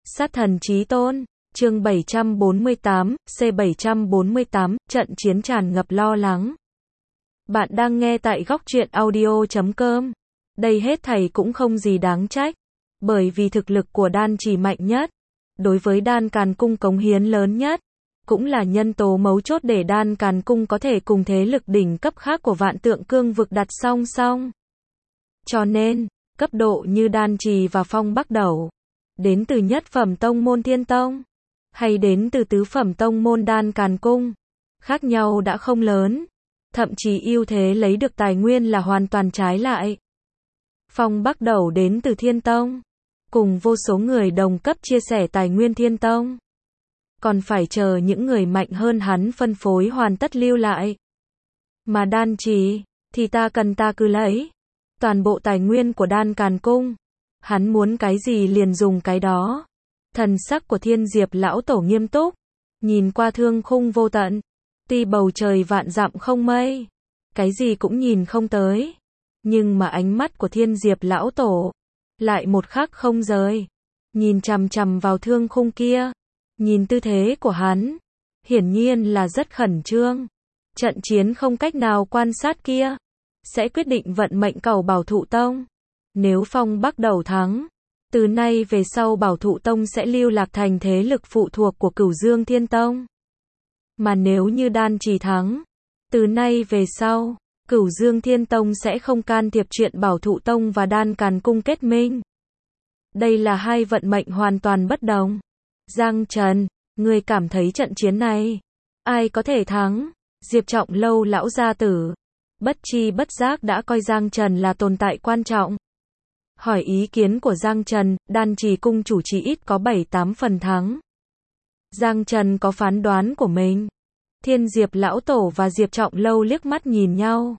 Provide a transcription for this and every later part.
Sát thần chí tôn, chương 748, C748, trận chiến tràn ngập lo lắng. Bạn đang nghe tại góc truyện audio.com. Đây hết thảy cũng không gì đáng trách, bởi vì thực lực của đan chỉ mạnh nhất, đối với đan càn cung cống hiến lớn nhất, cũng là nhân tố mấu chốt để đan càn cung có thể cùng thế lực đỉnh cấp khác của vạn tượng cương vực đặt song song. Cho nên, cấp độ như đan trì và phong bắc đầu, đến từ nhất phẩm tông môn thiên tông, hay đến từ tứ phẩm tông môn đan càn cung, khác nhau đã không lớn, thậm chí ưu thế lấy được tài nguyên là hoàn toàn trái lại. Phong bắc đầu đến từ thiên tông, cùng vô số người đồng cấp chia sẻ tài nguyên thiên tông, còn phải chờ những người mạnh hơn hắn phân phối hoàn tất lưu lại. Mà đan trì, thì ta cần ta cứ lấy toàn bộ tài nguyên của đan càn cung, hắn muốn cái gì liền dùng cái đó. Thần sắc của Thiên Diệp lão tổ nghiêm túc, nhìn qua thương khung vô tận, tuy bầu trời vạn dặm không mây, cái gì cũng nhìn không tới, nhưng mà ánh mắt của Thiên Diệp lão tổ lại một khắc không rời, nhìn chằm chằm vào thương khung kia, nhìn tư thế của hắn, hiển nhiên là rất khẩn trương. Trận chiến không cách nào quan sát kia sẽ quyết định vận mệnh cầu Bảo Thụ Tông. Nếu phong bắc đầu thắng, từ nay về sau Bảo Thụ Tông sẽ lưu lạc thành thế lực phụ thuộc của Cửu Dương Thiên Tông. Mà nếu như đan trì thắng, từ nay về sau, Cửu Dương Thiên Tông sẽ không can thiệp chuyện Bảo Thụ Tông và đan càn cung kết minh. Đây là hai vận mệnh hoàn toàn bất đồng. Giang Trần, ngươi cảm thấy trận chiến này, ai có thể thắng? Diệp Trọng Lâu lão gia tử, bất chi bất giác đã coi Giang Trần là tồn tại quan trọng. Hỏi ý kiến của Giang Trần, đan trì cung chủ chỉ ít có 7-8 phần thắng. Giang Trần có phán đoán của mình. Thiên Diệp lão tổ và Diệp Trọng Lâu liếc mắt nhìn nhau.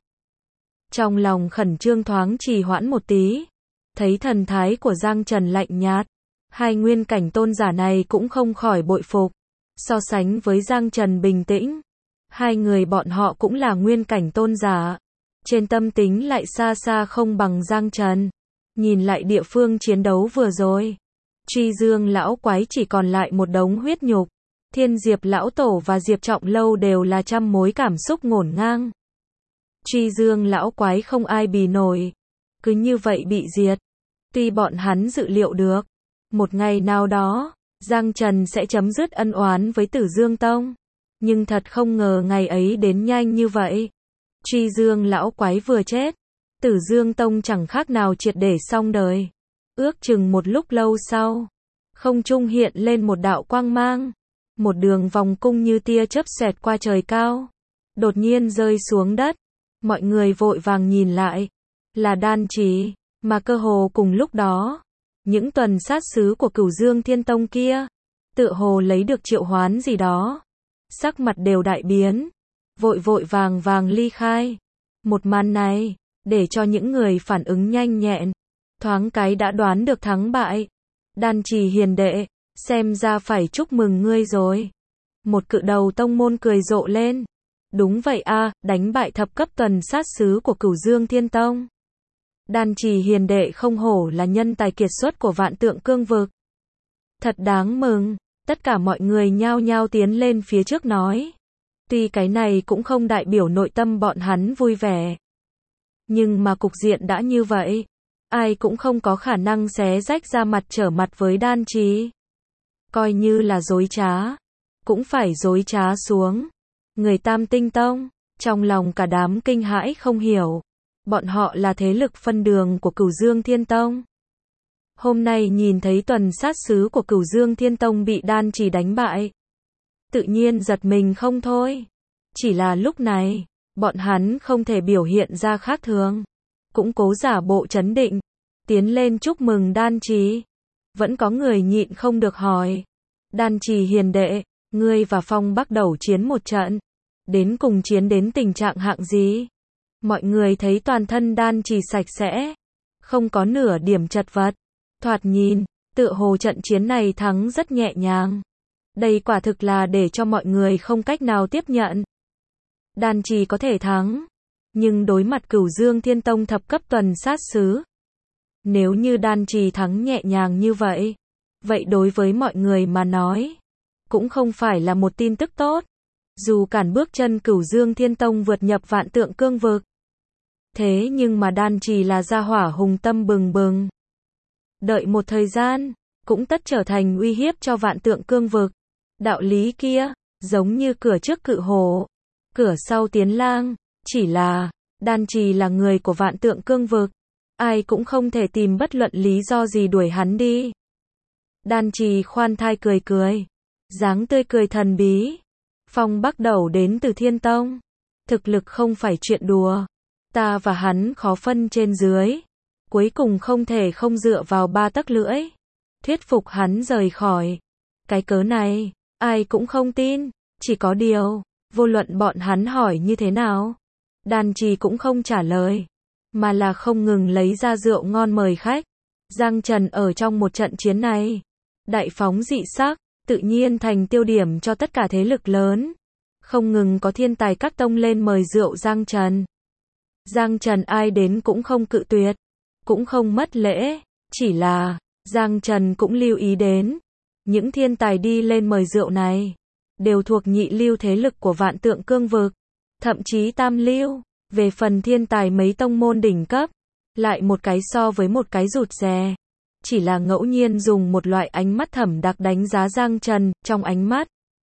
Trong lòng khẩn trương thoáng trì hoãn một tí. Thấy thần thái của Giang Trần lạnh nhạt, hai nguyên cảnh tôn giả này cũng không khỏi bội phục. So sánh với Giang Trần bình tĩnh, hai người bọn họ cũng là nguyên cảnh tôn giả, trên tâm tính lại xa xa không bằng Giang Trần. Nhìn lại địa phương chiến đấu vừa rồi, Truy Dương lão quái chỉ còn lại một đống huyết nhục. Thiên Diệp lão tổ và Diệp Trọng Lâu đều là trăm mối cảm xúc ngổn ngang. Truy Dương lão quái không ai bì nổi, cứ như vậy bị diệt. Tuy bọn hắn dự liệu được, một ngày nào đó, Giang Trần sẽ chấm dứt ân oán với Tử Dương Tông, nhưng thật không ngờ ngày ấy đến nhanh như vậy. Truy Dương lão quái vừa chết, Tử Dương Tông chẳng khác nào triệt để xong đời. Ước chừng một lúc lâu sau, không trung hiện lên một đạo quang mang, một đường vòng cung như tia chớp xẹt qua trời cao, đột nhiên rơi xuống đất. Mọi người vội vàng nhìn lại, là đan trì, mà cơ hồ cùng lúc đó, những tuần sát sứ của Cửu Dương Thiên Tông kia, tựa hồ lấy được triệu hoán gì đó, sắc mặt đều đại biến, vội vội vàng vàng ly khai. Một màn này, để cho những người phản ứng nhanh nhẹn, thoáng cái đã đoán được thắng bại. Đan trì hiền đệ, xem ra phải chúc mừng ngươi rồi. Một cự đầu tông môn cười rộ lên. Đúng vậy a, đánh bại thập cấp tuần sát sứ của Cửu Dương Thiên Tông. Đan trì hiền đệ không hổ là nhân tài kiệt xuất của vạn tượng cương vực. Thật đáng mừng, tất cả mọi người nhao nhao tiến lên phía trước nói. Tuy cái này cũng không đại biểu nội tâm bọn hắn vui vẻ, nhưng mà cục diện đã như vậy, ai cũng không có khả năng xé rách ra mặt trở mặt với đan trì. Coi như là dối trá, cũng phải dối trá xuống. Người Tam Tinh Tông, trong lòng cả đám kinh hãi không hiểu. Bọn họ là thế lực phân đường của Cửu Dương Thiên Tông. Hôm nay nhìn thấy tuần sát sứ của Cửu Dương Thiên Tông bị đan trì đánh bại, tự nhiên giật mình không thôi. Chỉ là lúc này, bọn hắn không thể biểu hiện ra khác thường, cũng cố giả bộ trấn định, tiến lên chúc mừng đan trì. Vẫn có người nhịn không được hỏi, đan trì hiền đệ, ngươi và phong bắc đầu chiến một trận, đến cùng chiến đến tình trạng hạng gì? Mọi người thấy toàn thân đan trì sạch sẽ, không có nửa điểm chật vật, thoạt nhìn, tựa hồ trận chiến này thắng rất nhẹ nhàng. Đây quả thực là để cho mọi người không cách nào tiếp nhận. Đan trì có thể thắng, nhưng đối mặt Cửu Dương Thiên Tông thập cấp tuần sát sứ, nếu như đan trì thắng nhẹ nhàng như vậy, vậy đối với mọi người mà nói, cũng không phải là một tin tức tốt. Dù cản bước chân Cửu Dương Thiên Tông vượt nhập Vạn Tượng Cương vực. Thế nhưng mà Đan Trì là gia hỏa hùng tâm bừng bừng. Đợi một thời gian, cũng tất trở thành uy hiếp cho Vạn Tượng Cương vực. Đạo lý kia, giống như cửa trước cự hổ, cửa sau tiến lang, chỉ là, Đan Trì là người của Vạn Tượng Cương vực. Ai cũng không thể tìm bất luận lý do gì đuổi hắn đi. Đan Trì khoan thai cười cười, dáng tươi cười thần bí. Phong Bắc Đầu đến từ Thiên Tông, thực lực không phải chuyện đùa. Ta và hắn khó phân trên dưới, cuối cùng không thể không dựa vào 3 tấc lưỡi, thuyết phục hắn rời khỏi. Cái cớ này, ai cũng không tin, chỉ có điều, vô luận bọn hắn hỏi như thế nào, Đan Trì cũng không trả lời, mà là không ngừng lấy ra rượu ngon mời khách. Giang Trần ở trong một trận chiến này, đại phóng dị sắc, tự nhiên thành tiêu điểm cho tất cả thế lực lớn. Không ngừng có thiên tài các tông lên mời rượu Giang Trần. Giang Trần ai đến cũng không cự tuyệt, cũng không mất lễ, chỉ là, Giang Trần cũng lưu ý đến, những thiên tài đi lên mời rượu này, đều thuộc nhị lưu thế lực của Vạn Tượng Cương vực, thậm chí tam lưu. Về phần thiên tài mấy tông môn đỉnh cấp, lại một cái so với một cái rụt rè. Chỉ là ngẫu nhiên dùng một loại ánh mắt thẩm đặc đánh giá Giang Trần, trong ánh mắt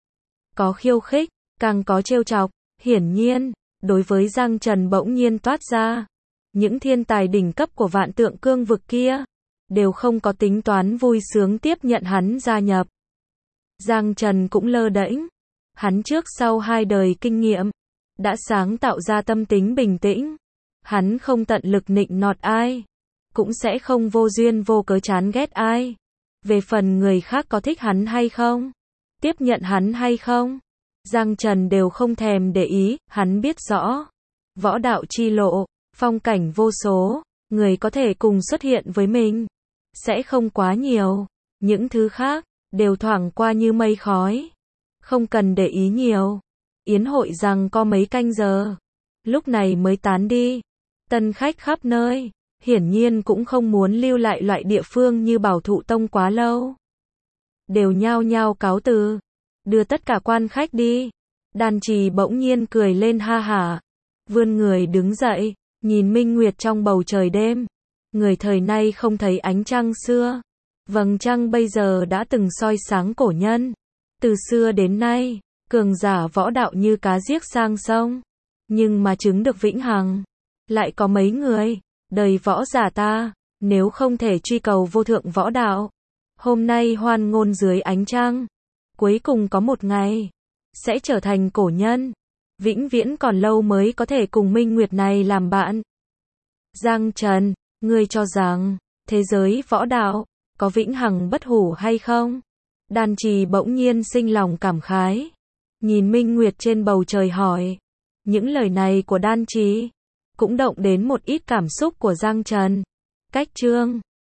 có khiêu khích, càng có trêu chọc. Hiển nhiên, đối với Giang Trần bỗng nhiên toát ra, những thiên tài đỉnh cấp của Vạn Tượng Cương vực kia, đều không có tính toán vui sướng tiếp nhận hắn gia nhập. Giang Trần cũng lơ đễnh, hắn trước sau 2 đời kinh nghiệm, đã sáng tạo ra tâm tính bình tĩnh. Hắn không tận lực nịnh nọt ai, cũng sẽ không vô duyên vô cớ chán ghét ai. Về phần người khác có thích hắn hay không, tiếp nhận hắn hay không, Giang Trần đều không thèm để ý. Hắn biết rõ, võ đạo chi lộ, phong cảnh vô số, người có thể cùng xuất hiện với mình sẽ không quá nhiều. Những thứ khác đều thoảng qua như mây khói, không cần để ý nhiều. Yến hội rằng có mấy canh giờ, lúc này mới tán đi. Tân khách khắp nơi, hiển nhiên cũng không muốn lưu lại loại địa phương như Bảo Thụ Tông quá lâu. Đều nhao nhao cáo từ, đưa tất cả quan khách đi. Đan Trì bỗng nhiên cười lên ha hả, vươn người đứng dậy, nhìn minh nguyệt trong bầu trời đêm. Người thời nay không thấy ánh trăng xưa, vầng trăng bây giờ đã từng soi sáng cổ nhân. Từ xưa đến nay, cường giả võ đạo như cá giết sang sông, nhưng mà chứng được vĩnh hằng, lại có mấy người. Đời võ giả ta, nếu không thể truy cầu vô thượng võ đạo, hôm nay hoan ngôn dưới ánh trăng, cuối cùng có một ngày sẽ trở thành cổ nhân, vĩnh viễn còn lâu mới có thể cùng minh nguyệt này làm bạn. Giang Trần, ngươi cho rằng thế giới võ đạo có vĩnh hằng bất hủ hay không? Đan Trì bỗng nhiên sinh lòng cảm khái, nhìn minh nguyệt trên bầu trời hỏi. Những lời này của Đan Trì cũng động đến một ít cảm xúc của Giang Trần. Cách chương